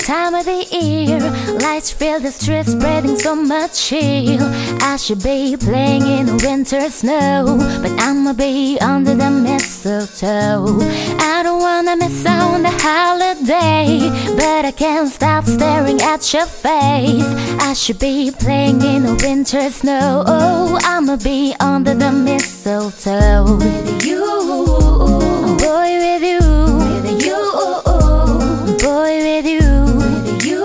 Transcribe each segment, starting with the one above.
time of the year. Lights fill the streets, spreading so much chill. I should be playing in the winter snow, but I'ma be under the mistletoe. I don't wanna miss out on the holiday, but I can't stop staring at your face. I should be playing in the winter snow. Oh, I'ma be under the mistletoe with you, boy, with you, with you, boy, with you, with you,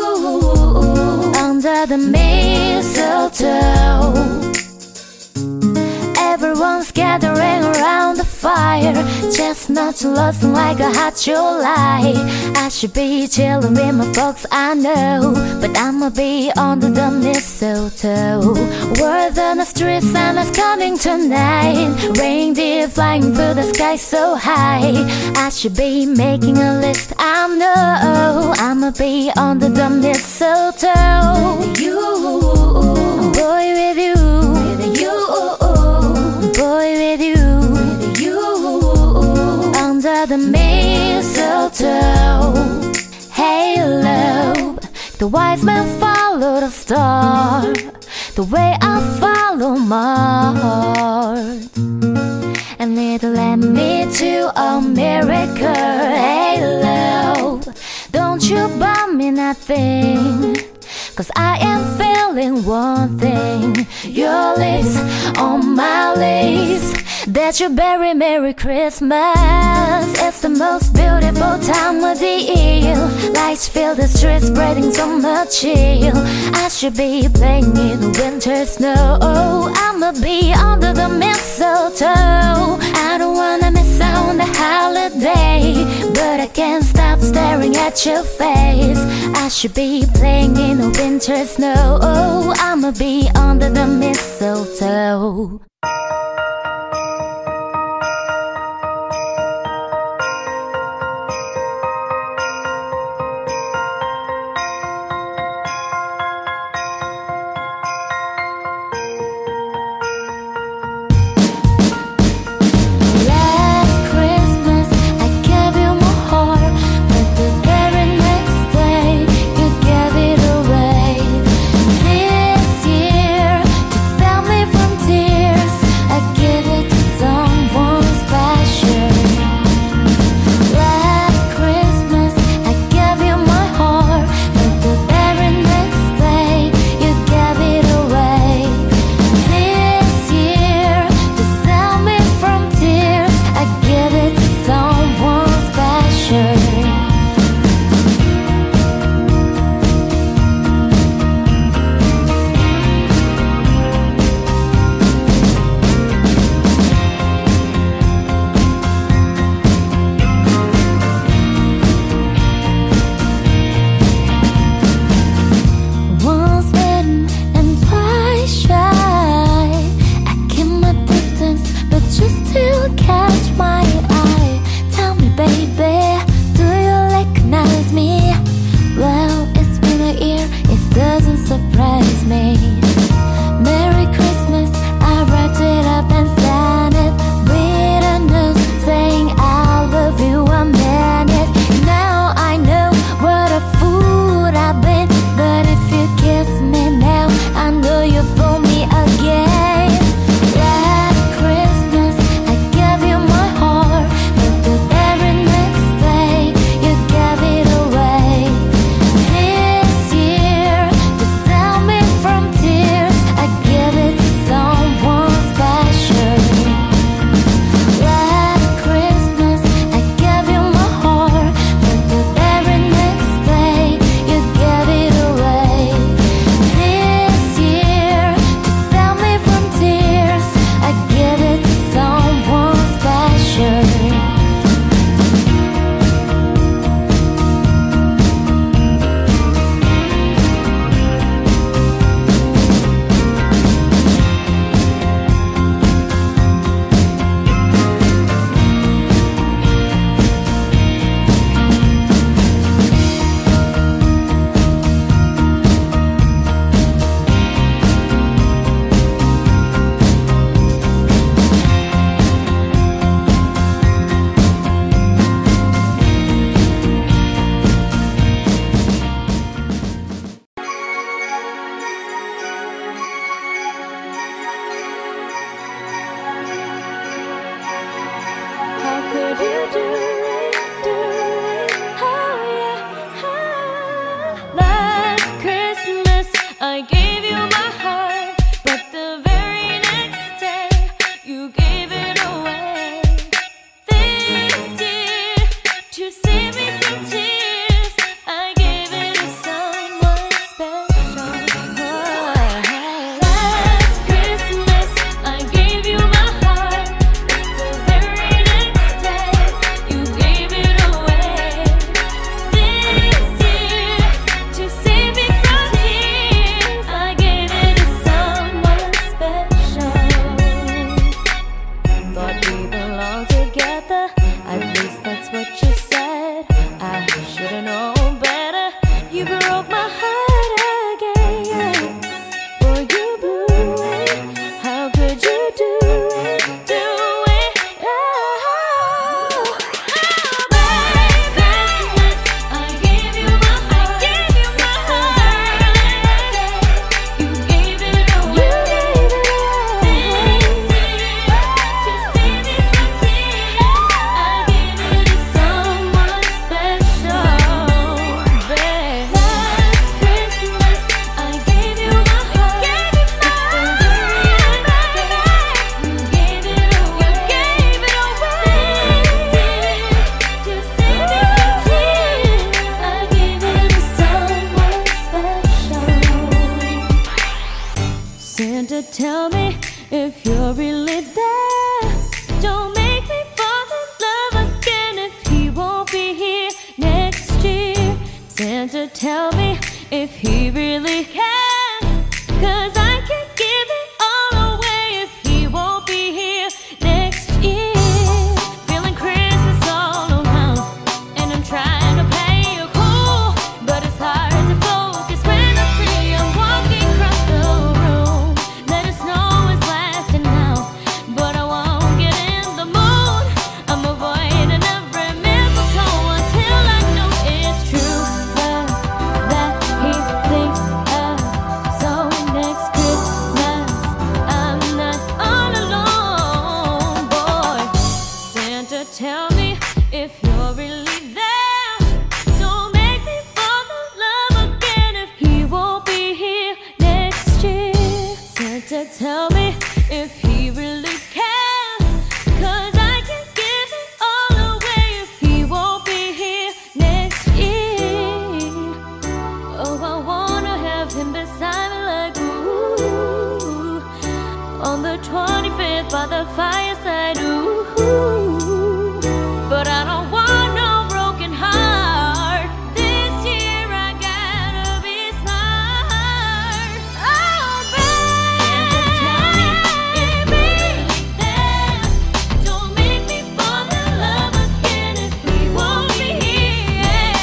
under the mistletoe. Everyone's gathering around the fire, chestnuts roasting like a hot July. I should be chilling with my folks, I know, but I'ma be under the mistletoe. Word on the street, Santa's coming tonight. Reindeer flying through the sky so high. I should be making a list, I know. I'ma be under the mistletoe with you, boy, with you, with you, boy, with you, with you, under the mistletoe. Halo, the wise men follow the star, the way I follow my heart, and it led me to America. Halo, don't you buy me nothing, 'cause I am feeling one thing. Your lips on my lips, that you very Merry Christmas. It's the most beautiful time of the year. Lights fill the streets, spreading so much chill. I should be playing in the winter snow. Oh, I'ma be under the mistletoe. I don't wanna miss out on the holiday, but I can't stop staring at your face. I should be playing in the winter snow. Oh, I'ma be under the mistletoe. you do it, do it, oh yeah, oh. Last Christmas I gave you my heart, but the very next day you gave it away. This year, to save me from tears, I gave it to someone special. Last Christmas I gave you my heart, but the very next day you gave it away. This year, to save me from tears, I gave it to someone special. Thought we belonged together, at least that's what you said. I should've known better. You broke my heart again. Boy, you blew it. How could you do it? Do it. Oh, baby. I gave you my heart. You gave it away. This year, to save me from tears, I gave it to someone special, babe. Last Christmas I gave you my heart, you gave it away. This year, to save me from tears, I gave it to someone special. Santa, tell me if you're really there. Don't make me fall in love again if he won't be here next year. Santa, tell me if he really cares, 'cause I can give it all away if he won't be here next year. Feeling Christmas all around, and I'm trying to play it cool, but it's hard to focus when I see you walking across the room. Let us know it's lasting now, but I won't get in the mood. I'm avoiding every mistletoe until I know it's true love that he thinks of. So next Christmas I'm not all alone, boy. Santa, tell me if you're really there. Don't make me fall in love again if he won't be here next year. Santa, tell me if he really cares, 'cause I can give it all away if he won't be here next year. Oh, I wanna have him beside me like ooh, on the 25th by the fireside, ooh. But I don't want no broken heart. This year I gotta be smart. Oh, baby, tell me if you're really there. Don't make me fall in love again if he won't be here.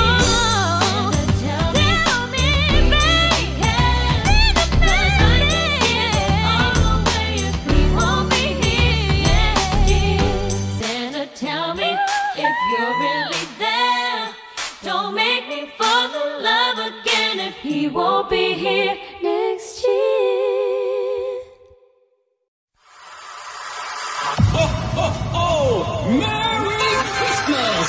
Tell me, baby, 'cause I can give it all away if he won't be here next year. Santa, tell me if you're really there. Don't make me fall in love again if he won't be here next year. Ho, ho, ho! Merry Christmas!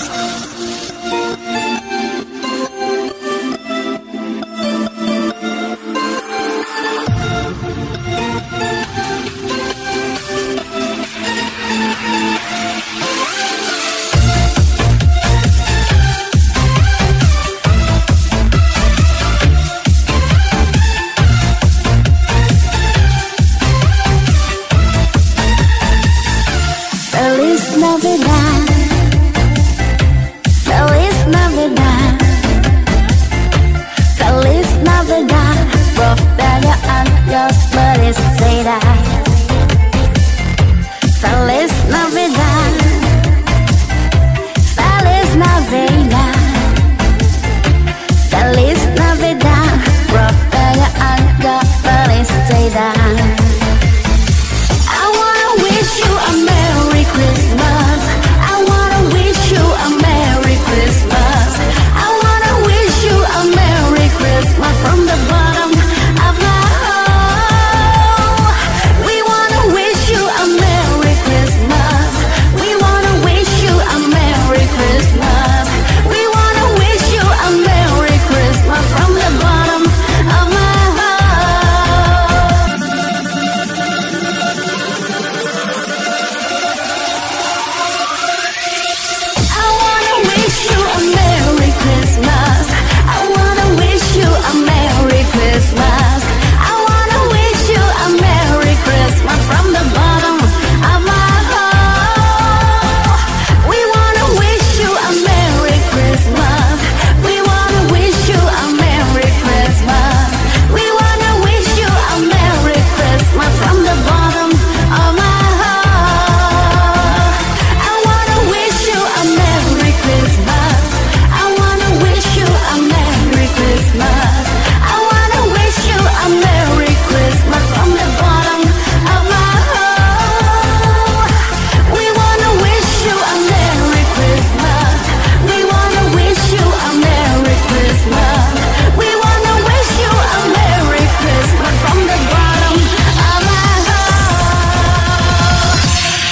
Feliz Navidad, Feliz Navidad, Feliz Navidad, próspero año, felicidad. Feliz Navidad, Feliz Navidad, Feliz Navidad, próspero año, felicidad. I wanna wish you a Merry Christmas. I wanna wish you a Merry Christmas. I wanna wish you a Merry Christmas from the bottom of my heart. We wanna wish you a Merry Christmas. Christmas. I wanna wish you a Merry Christmas from the bottom of my heart. We wanna wish you a Merry Christmas. We wanna wish you a Merry Christmas. We wanna wish you a Merry Christmas from the bottom of my heart. I wanna wish you a Merry Christmas. I wanna wish you a Merry Christmas. I wanna wish you a Merry Christmas from the bottom of my heart. We wanna wish you a Merry Christmas. We wanna wish you a Merry Christmas. We wanna wish you a Merry Christmas from the bottom of my heart.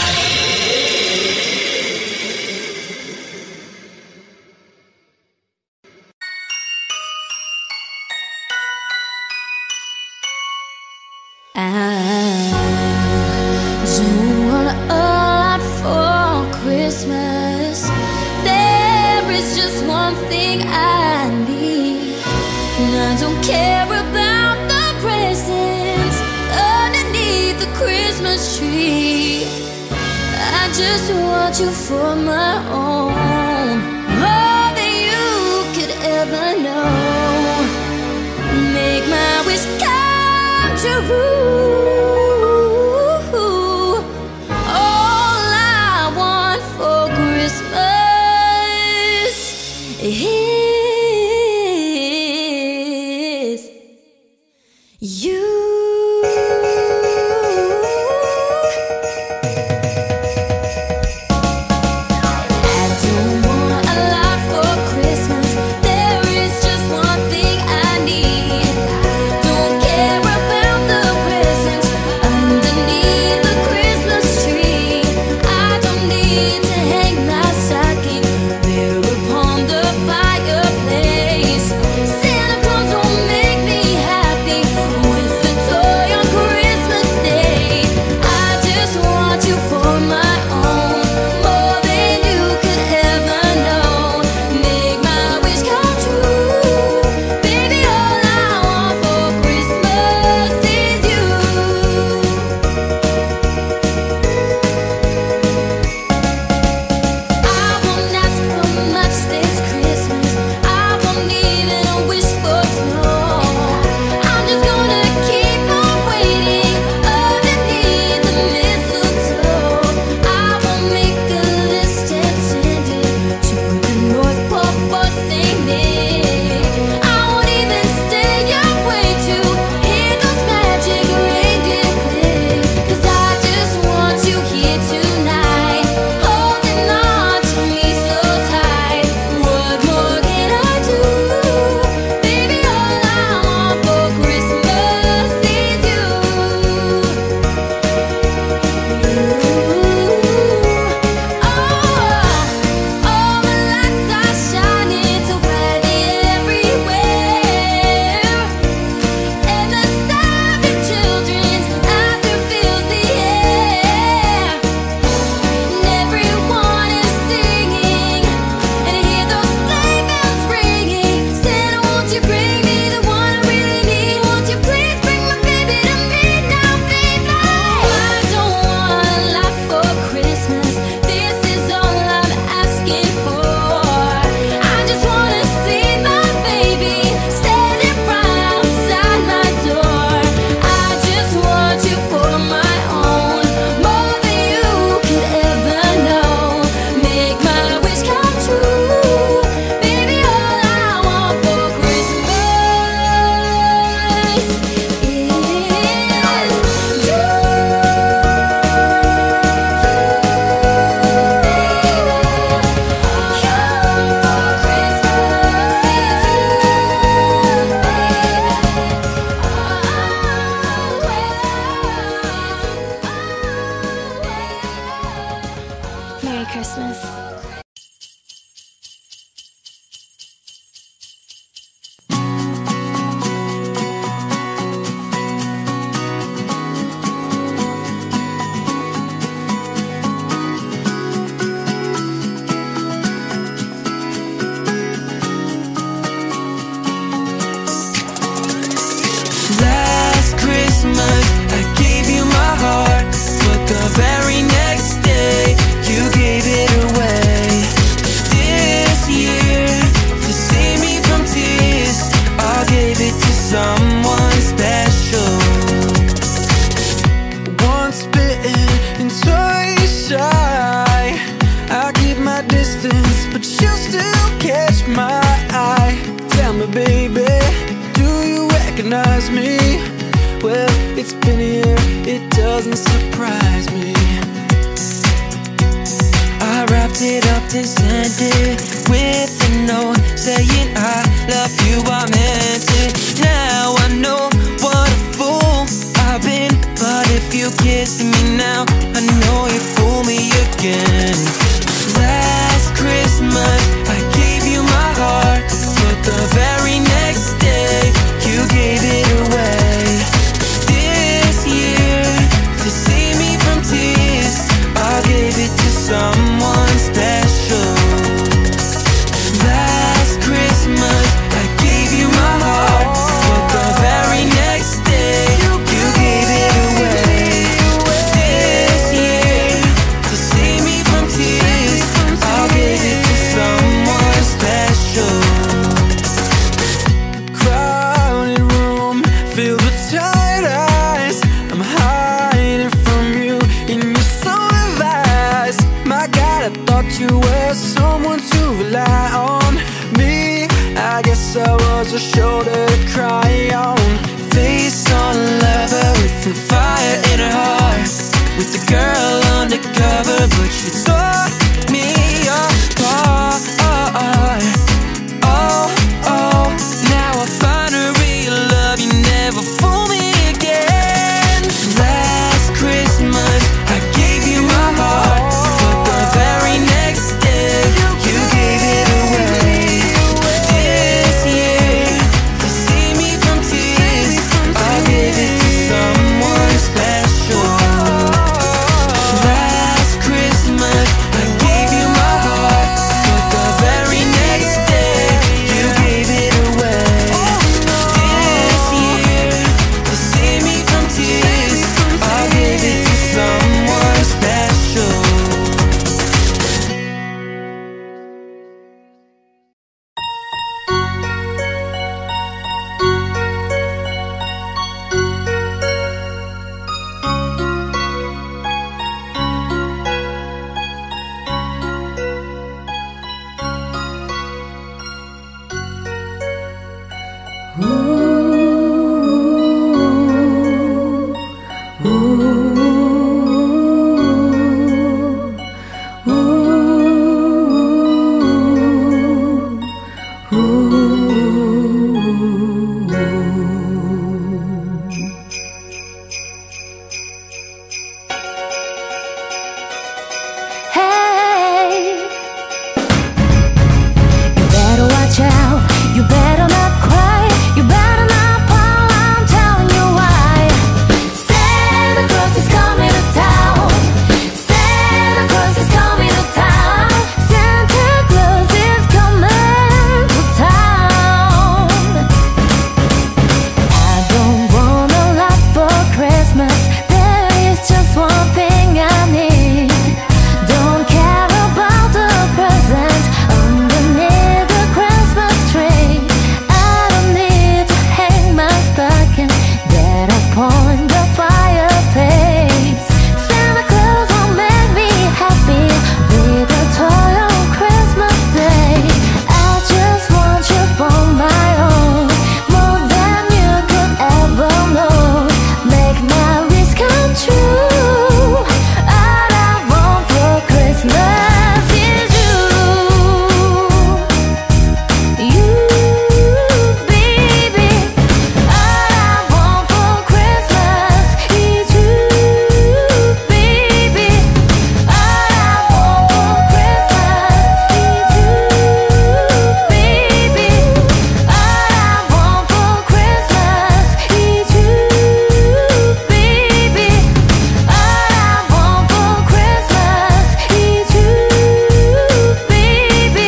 I don't want a lot for Christmas. There is just one thing I need, and I don't care about the presents underneath the Christmas tree. I just want you for my own, more than you could ever know. Make my wish come true. All I want for Christmas is you. I don't want a lot for Christmas. There is just one thing I need. Don't care about the presents underneath the Christmas tree. I don't need to hang my stocking there upon the fireplace. Santa Claus won't make me happy with the toy on Christmas Day. I just want you for my own, more than you could ever know. Make my wish come true. Baby, all I want for Christmas is you. I won't ask for much this Christmas. I won't even wish for snow. I'm just gonna keep on waiting underneath the mistletoe. I will make a list and send it to the North Pole for Saint Nick. I won't even stay away to hear those magic reindeer click. 'Cause I just want you here tonight, holding on to me so tight. What more can I do? Baby, all I want for Christmas is you. All the lights are shining so brightly everywhere, and the sound of children's laughter fills the air. And everyone is singing, and I hear those sleigh bells ringing. Santa, won't you bring me the one I really need? Won't you please bring my baby to me now, baby? I don't want a lot for Christmas. This is all I'm asking for. I just wanna see my baby standing right outside my door. I just want you for my own, more than you could ever know. Make my wish come true. Baby, all I want for Christmas is you. Merry Christmas. It's been a year, it doesn't surprise me. I wrapped it up and sent it with a note saying I love you, I meant it. Now I know what a fool I've been, but if you kiss me now, I know you fool me again. Last Christmas I gave you my heart, but the very next day you gave it away. This year, to save me from tears, I gave it to someone special. Last Christmas I gave you my heart, but the very next day you gave it away. This year, to save me from tears, I gave it to someone special. Crowded room filled with tired eyes, I'm hiding from you in your soul eyes. My God, I thought you were someone to rely on. Me, I guess I was a shoulder to cry on. Face on a lover with the fire in her heart, with the girl undercover, but she tore me apart. Oh, oh, now I find a real love, you never fool me again. Last Christmas I gave you my heart, but the very next day you gave it away. This year, to save me from tears, I gave it to someone special. Last Christmas I gave you my heart, but the very next day you gave it away. This year, to save me from tears, I gave it to someone special. Hey, you better watch out, you better not cry, you better not pout, I'm telling you why. Santa Claus is coming to town, Santa Claus is coming to town, Santa Claus is coming to town. I don't want a lot for Christmas, there is just one thing I need. Don't care about the present underneath the Christmas tree. I don't need to hang my stocking that upon the fireplace. Santa Claus will make me happy with a toy on Christmas Day. I just want you for my own, more than you could ever know. Make my wish come true. All I want for Christmas is you. You, baby. All I want for Christmas is you, baby. All I want for Christmas is you, baby. All I want for Christmas is you, baby. All I want for Christmas is you, baby.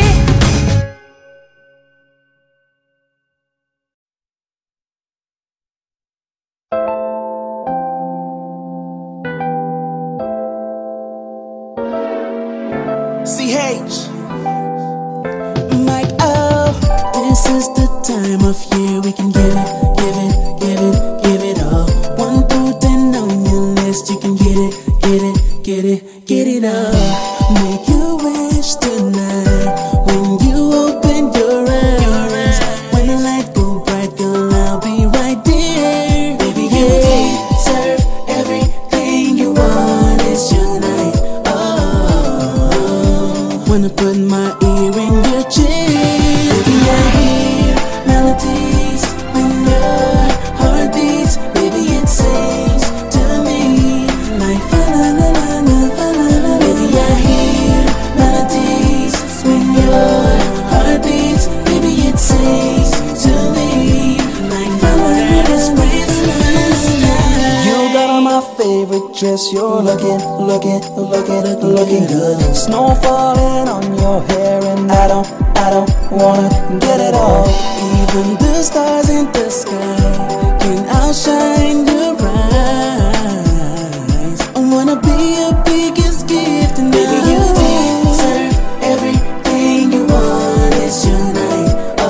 CH Mike, oh, this is the time of year we can give it, give it, give it, give it all. 1 through 10 on your list, you can get it, get it, get it, get it all. Make your wish tonight when you open your eyes. When the light go bright, girl, I'll be right there. Baby, give it to me. Wanna put my ear in your chest. Baby, I hear melodies when your heart beats. Baby, it sings to me like fa la la la la fa la la. Baby, I hear melodies when your heart beats. Baby, it sings to me like fa la la la. It's Christmas time. You got on my favorite dress. You're looking good. Snow falling on your hair, and I don't wanna get it all. Even the stars in the sky can outshine your eyes. I wanna be your biggest gift, and baby, you deserve everything you want. It's your night.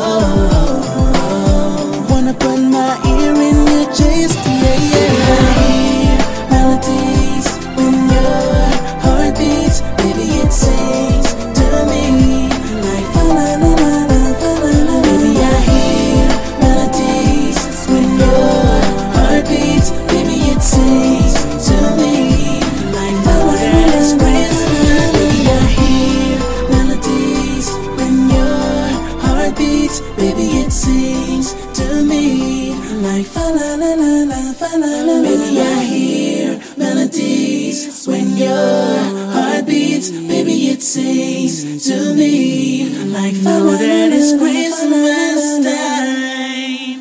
Oh, wanna put my ear in your chest, yeah, yeah. I hear melodies when your heart beats. Baby, it sings to me like fa la la la la fa la la. Baby, I hear melodies when your heart beats. Baby, it sings to me like fa la la la. It's Christmas. Baby, I hear melodies when your heart beats. Baby, it sings to me like fa la la la la fa la la. Baby, I hear melodies when your heart beats. Baby, it sings to me like fa la la. It's Christmas time.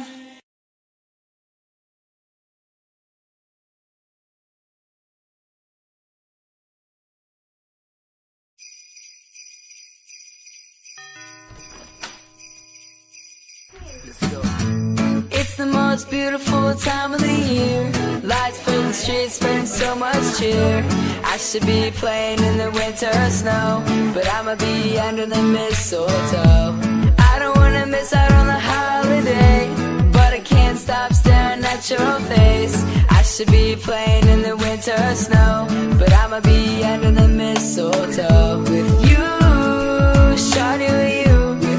It's the most beautiful time of the year. Lights fill the streets, spreading so much cheer. I should be playing in the winter snow, but I'ma be under the mistletoe. I don't wanna miss out on the holiday, but I can't stop staring at your face. I should be playing in the winter snow, but I'ma be under the mistletoe. With you, shawty, with you.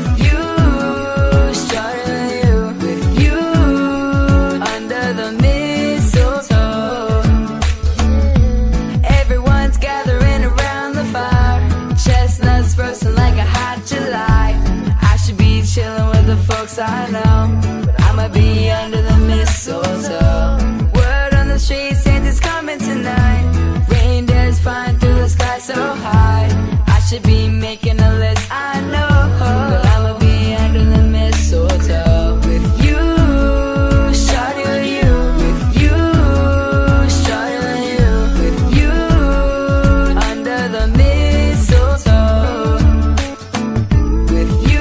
Chillin' with the folks I know, but I'ma be under the mistletoe. Word on the street, Santa's coming tonight. Reindeers flying through the sky so high. I should be making a list, I know, but I'ma be under the mistletoe. With you, shawty, with you. With you, shawty, with you. With you, under the mistletoe. With you,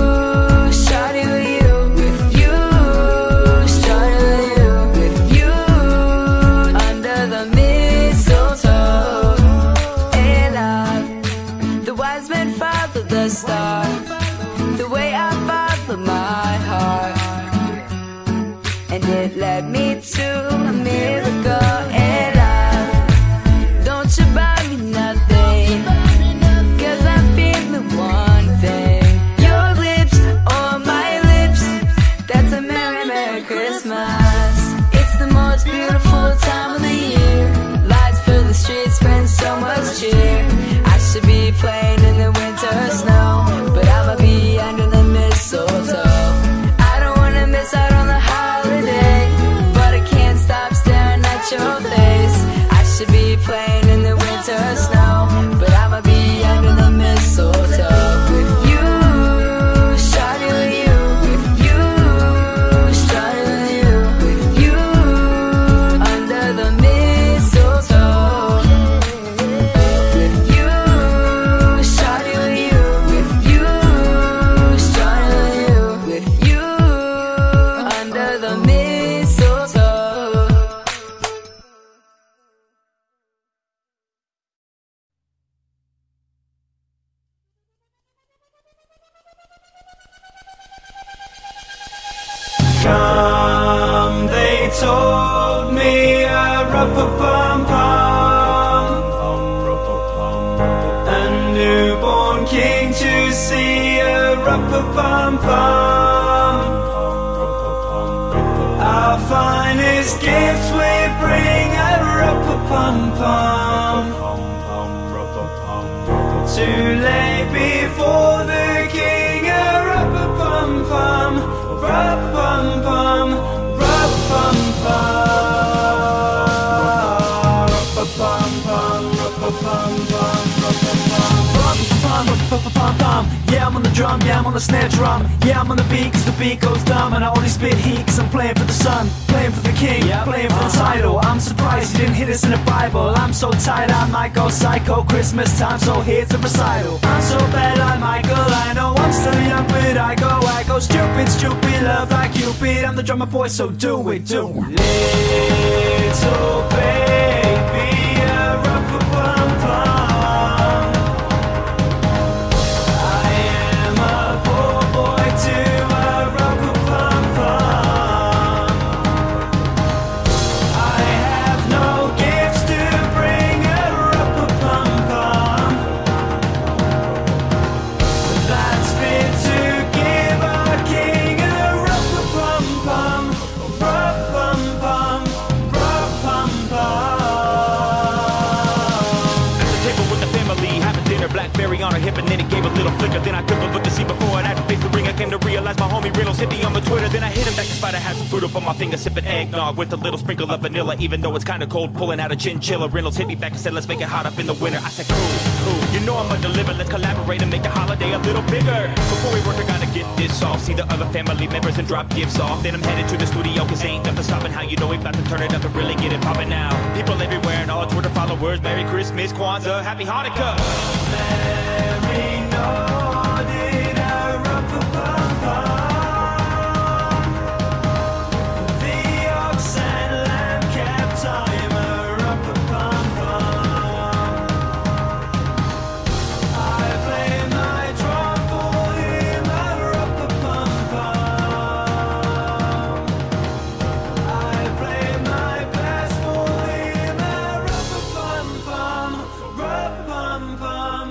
star, the way I follow my heart, and it led me to a miracle. And don't you buy me nothing, 'cause I'm feeling one thing. Your lips or my lips, that's a merry, merry Christmas. It's the most beautiful time of the year. Lights fill the streets, spreading so much cheer. I should be playing in the winter snow, but I'ma be under the mistletoe. I don't wanna miss out on the holiday, but I can't stop staring at your face. I should be playing in the winter snow, but I'ma be under the mistletoe. With you, shawty, with you. With you, shawty, with you. With you, under the mistletoe. With you, shawty, with you. With you, shawty, with you. With you, under the mistletoe. Come, they told me, a rap-a-pum-pum, a newborn king to see, a rap-a-pum-pum. Our finest gifts we bring, a rap-a-pum-pum, to lay before the king. Rup-a-pum-pum, rup-pum-pum, rup-pum-pum. Yeah, I'm on the drum, yeah, I'm on the snare drum. Yeah, I'm on the beat, cause the beat goes dumb. And I only spit heat, cause I'm playing for the sun, playing for the king, playing for the title. I'm surprised you didn't hit us in the Bible. I'm so tired, I might go psycho. Christmas time, so here's a recital. I'm so bad, I might go, I know I'm still young, but I go stupid, stupid, love like Cupid. I'm the drummer boy, so do it, do it. Little baby, rup-a-pum-pum. On her hip and then it gave a little flicker. Then I took a look to see before and after face the ring. I came to realize my homie Reynolds hit me on the Twitter. Then I hit him back despite I had some fruit up on my finger, sipping eggnog with a little sprinkle of vanilla. Even though it's kinda cold, pulling out a chinchilla. Reynolds hit me back and said, let's make it hot up in the winter. I said, cool, you know I'ma deliver. Let's collaborate and make the holiday a little bigger. Before we work, I gotta get this off, see the other family members and drop gifts off. Then I'm headed to the studio cause ain't nothing stopping how you know we about to turn it up and really get it popping now. People everywhere and all Twitter followers, Merry Christmas, Kwanzaa, Happy Hanukkah. Merry nodded a rup-a-pum-pum. The ox and lamb kept time a rup-a-pum-pum. I play my drum for him a rup-a-pum-pum. I play my best for him a rup-a-pum-pum, rup-pum-pum.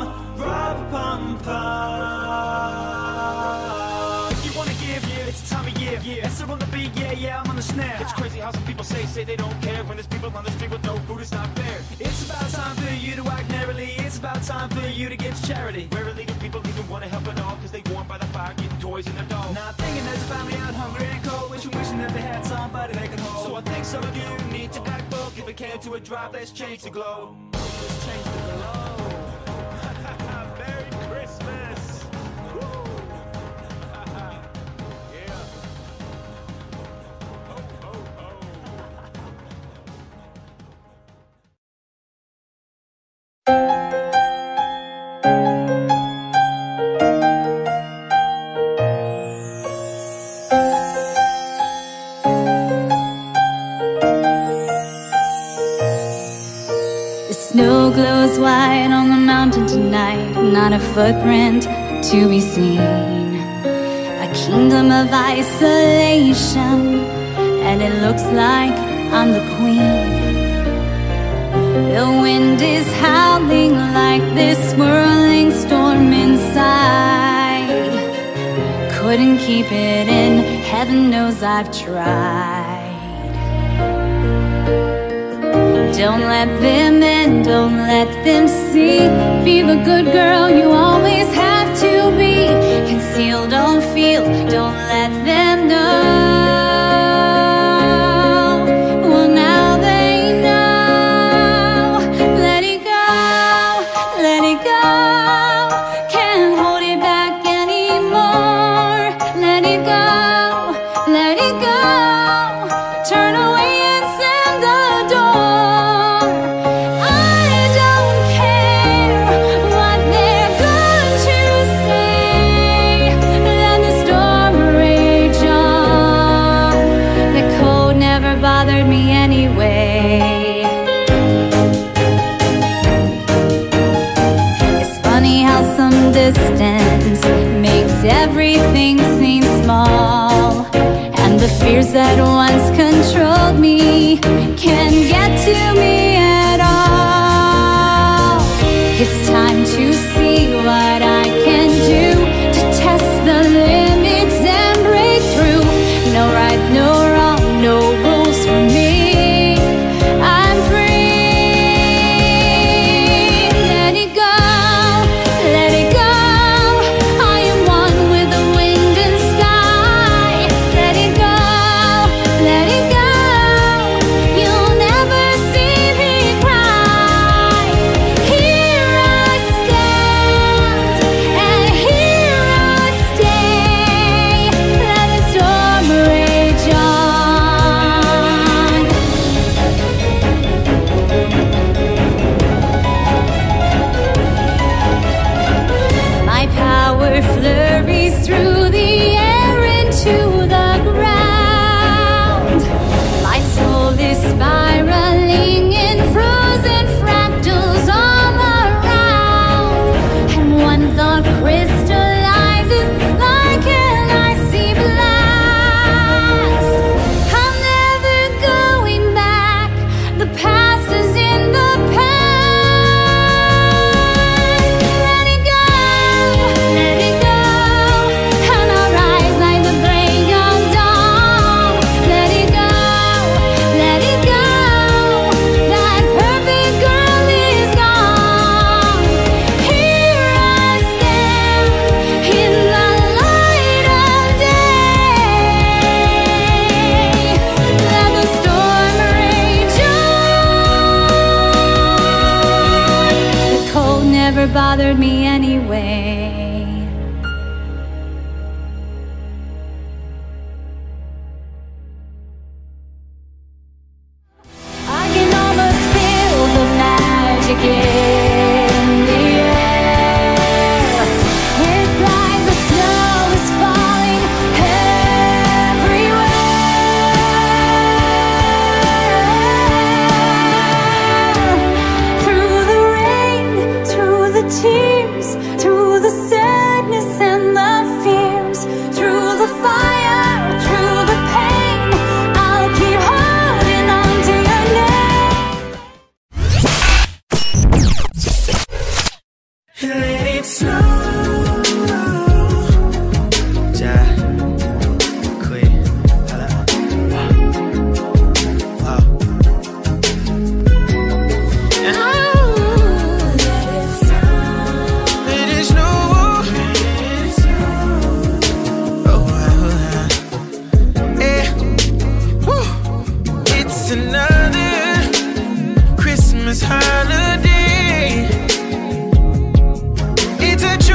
If you wanna give, it's the time of year. Esther on the beat, yeah, I'm on the snare. It's crazy how some people say they don't care when there's people on the street with no food. It's not fair. It's about time for you to act merrily. It's about time for you to give to charity. Rarely do people even wanna help at all, cause they warm by the fire, getting toys in their dolls. Now thinking there's a family out hungry and cold, wishing that they had somebody they could hold. So I think some of you need to act bold. Give a can to a drop, let's change the globe. Let's change the globe. Snow glows white on the mountain tonight, not a footprint to be seen. A kingdom of isolation, and it looks like I'm the queen. The wind is howling like this swirling storm inside. Couldn't keep it in, heaven knows I've tried. Don't let them in, don't let them see. Be the good girl you always have to be. Conceal, don't feel, don't let them know. Well, now they know. Let it go, let it go. Can't hold it back anymore. Let it go, let it go. Turn away and slam the door. Bothered me anyway. It's funny how some distance makes everything seem small, and the fears that once controlled me can't get to me at all. It's time to see what I can do to test the limits and break through. No right, no wrong, no rules for me. I'm free. Let it go, never bothered me anyway. I can almost feel the magic in the air. It's like the snow is falling everywhere. Through the rain, through the tears, through the sadness and the fears, through the fire, through the pain, I'll keep holding on to your name. Let it snow. Ja, quit. Hala. Wow. Let it snow. Oh, yeah. Woo. It's another Christmas holiday. It's a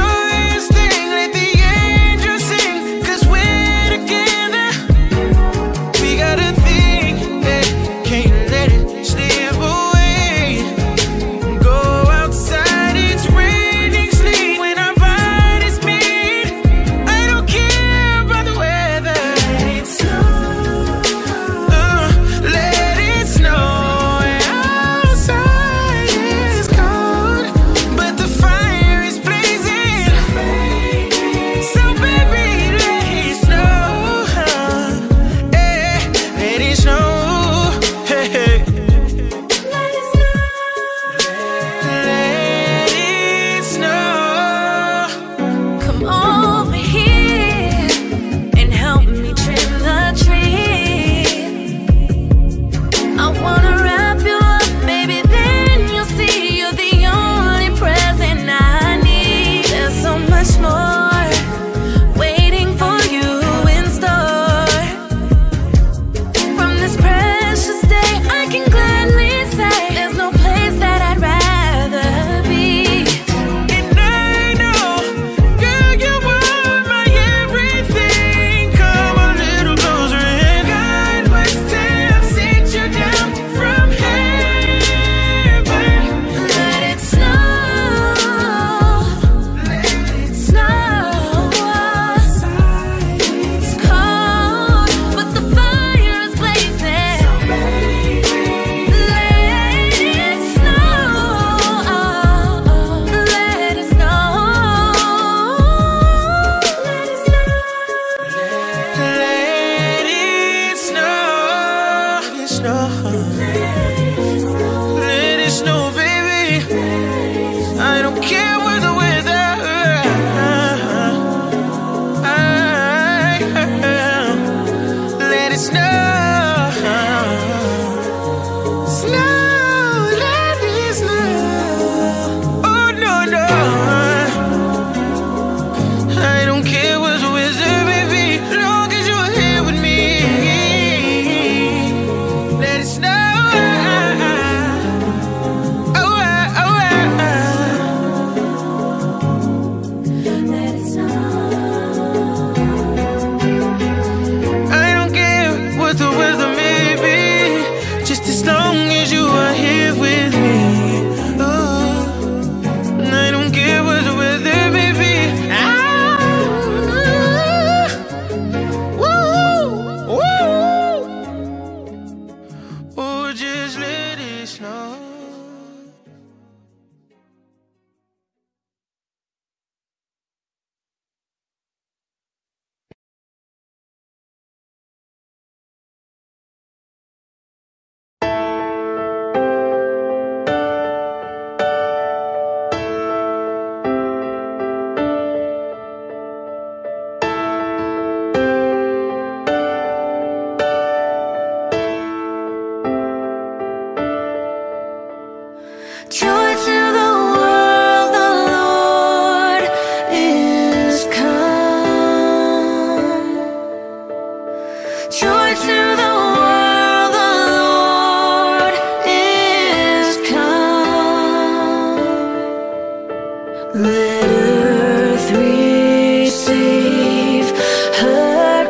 Let earth receive her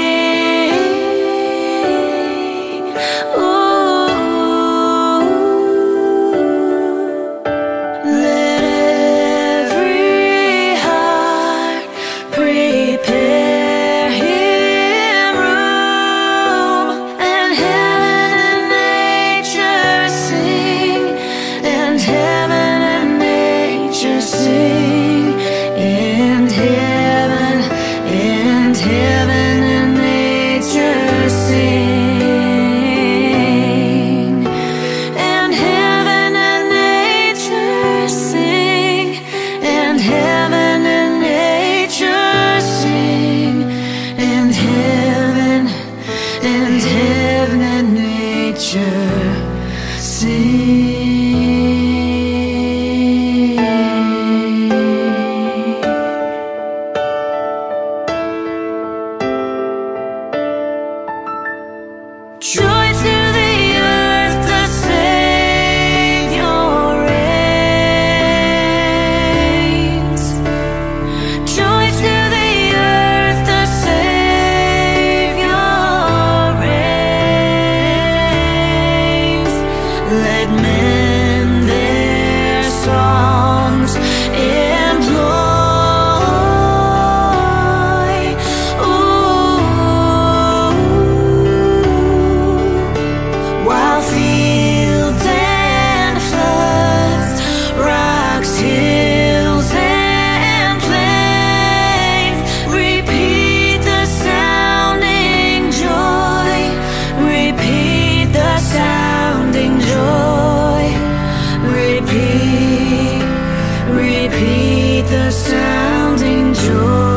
king. Ooh. Let every heart prepare him room, and heaven and nature sing, and heaven and nature sing, and heaven and nature sing, and heaven and nature sing, and heaven and nature sing, and heaven and nature sing. Joy to the earth, the Savior reigns. Joy to the earth, the Savior reigns. Let men their songs employ. Ooh. While fields and floods, rocks, hills and plains repeat the sounding joy, repeat the sounding joy, repeat the sounding joy.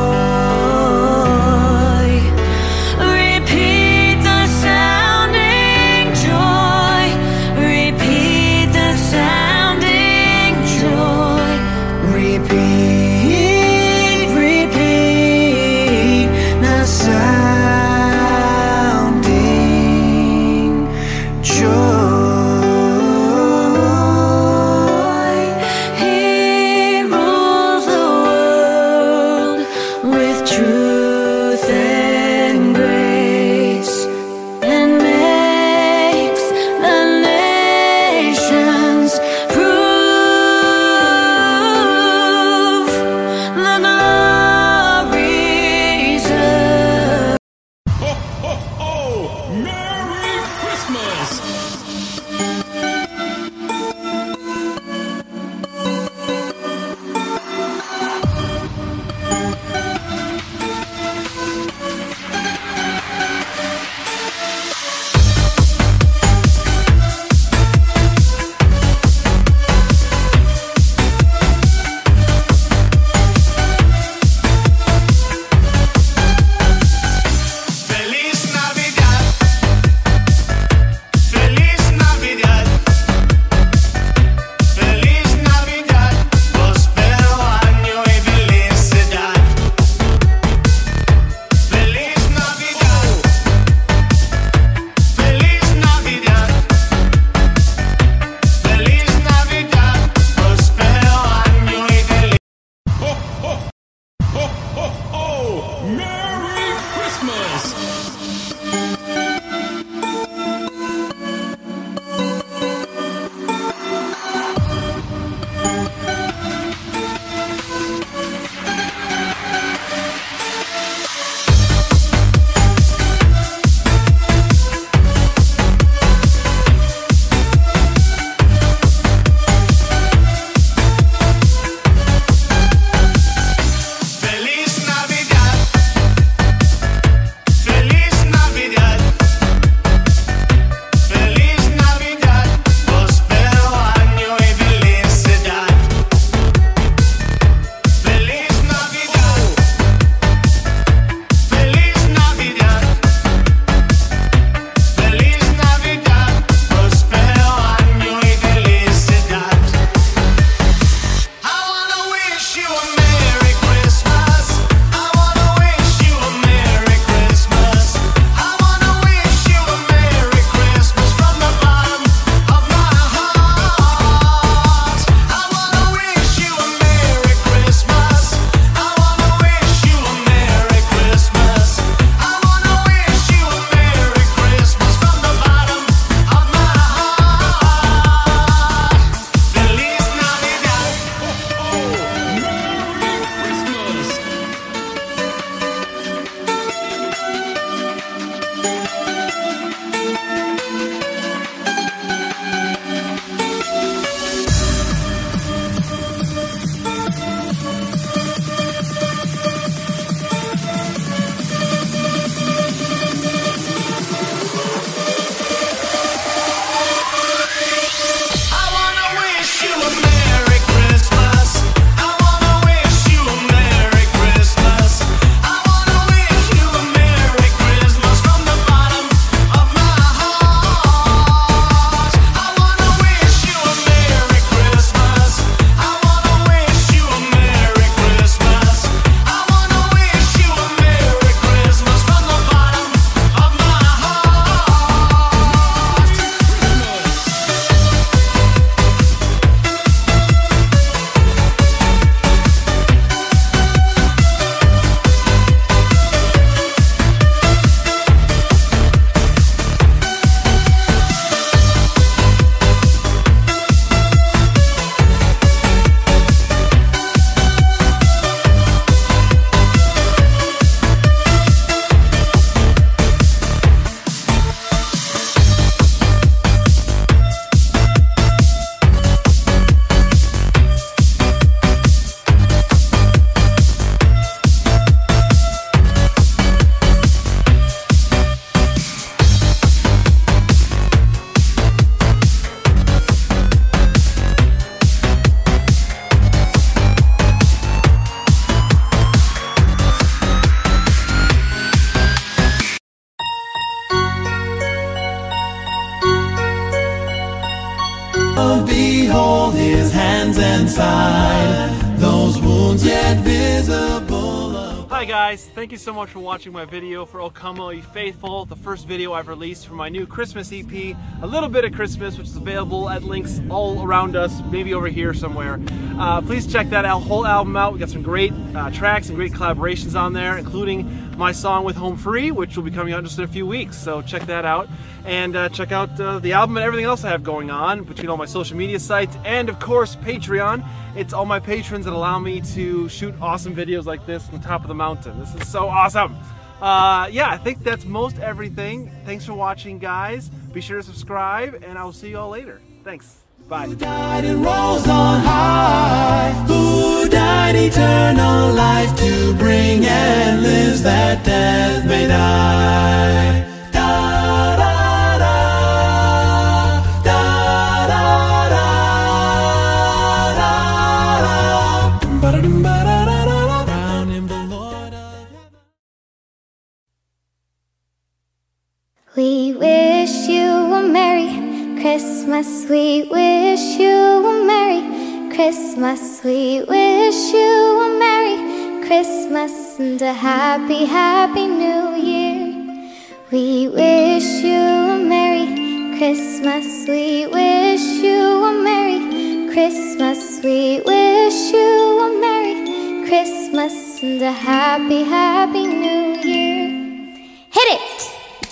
Repeat the sounding joy. Repeat the sounding joy. Repeat the sounding joy. He rules the world with truth and grace, and makes the nations prove the glories of. Ho, ho, ho! Merry Christmas! Feliz Navidad. Feliz Navidad. Feliz Navidad. Prospero año y felicidad. Feliz Navidad. Feliz Navidad. Feliz Navidad. Prospero año y felicidad. Ho, ho, ho, ho, ho! Merry Christmas! Feliz Navidad. Feliz Navidad. Feliz Navidad. Prospero año y felicidad. Feliz Navidad. Feliz Navidad. Feliz Navidad. Prospero año y felicidad. I wanna wish you a Merry Christmas. I wanna wish you a Merry Christmas. I wanna wish you a Merry Christmas from the bottom of my heart. I wanna wish you a Merry inside, those wounds yet visible. Hi guys, thank you so much for watching my video for O Come All Ye Faithful, the first video I've released for my new Christmas EP, A Little Bit of Christmas, which is available at links all around us, maybe over here somewhere. Please check that whole album out. We got some great tracks and great collaborations on there, including my song with Home Free, which will be coming out in just a few weeks, so check that out. And check out the album and everything else I have going on between all my social media sites and, of course, Patreon. It's all my patrons that allow me to shoot awesome videos like this on the top of the mountain. This is so awesome. Yeah, I think that's most everything. Thanks for watching, guys. Be sure to subscribe, and I will see you all later. Thanks. Bye. Who died and rose on high? Who died eternal life to bring and lives that death may die? Da, da, da, da, da, da, da, ba-da-dum, ba-da-da-da-da. Crown him the Lord of heaven. We wish you a Merry Christmas, we wish you a Merry Christmas, we wish you a Merry Christmas and a happy, happy New Year. We wish you a Merry Christmas, we wish you a Merry Christmas, we wish you a Merry Christmas and a happy, happy New Year. Hit it!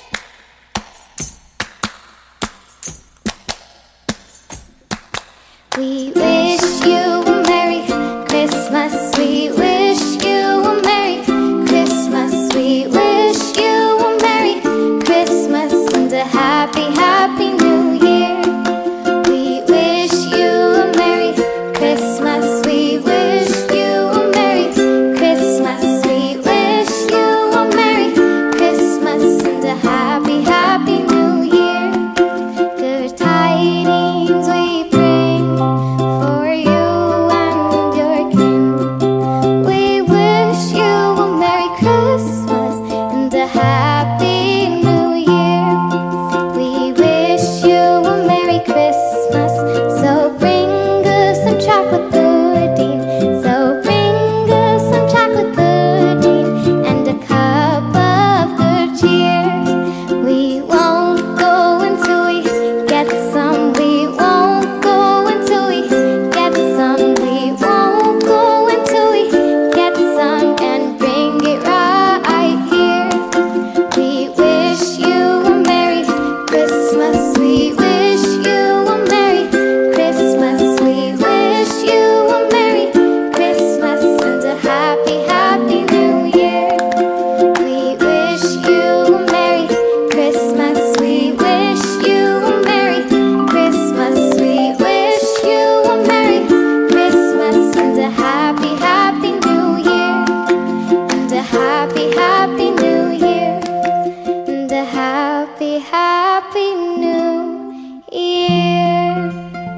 We wish you a Merry Christmas, we wish you a Merry Christmas, we wish you a Merry Christmas and a happy, happy New Year. We wish you a Merry Christmas, we wish you a Merry Christmas, we wish you a Merry Christmas and a happy, happy New Year. Good tidings we bring for you and your kin. We wish you a Merry Christmas and a happy New Year. We wish you a Merry Christmas, so bring us some chocolate pudding, so bring us some chocolate pudding and a cup of good cheer. We won't go until we get some, we won't go until we get some, we won't go until we get some and bring it right here. We wish you a Merry Christmas, we wish you a Merry Christmas, we wish you a Merry Christmas and a happy, happy New Year. We wish you a Merry Christmas, we wish you a Merry Christmas, we wish you a Merry Christmas and a happy, happy New Year, and a happy, happy New Year, and a happy, happy New Year.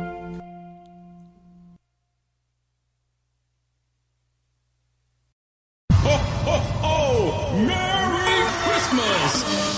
Ho, ho, ho! Merry Christmas!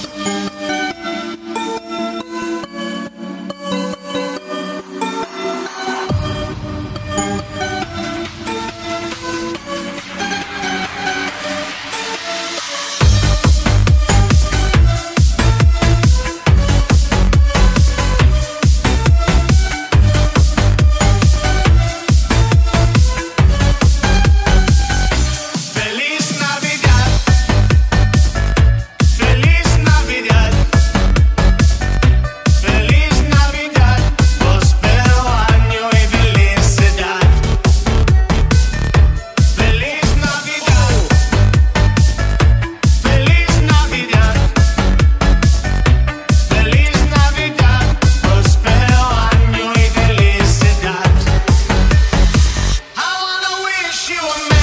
Feliz Navidad, Feliz Navidad, Feliz Navidad, próspero año y felicidad. Feliz Navidad, Feliz Navidad, Feliz Navidad, próspero año y felicidad. I wanna wish you a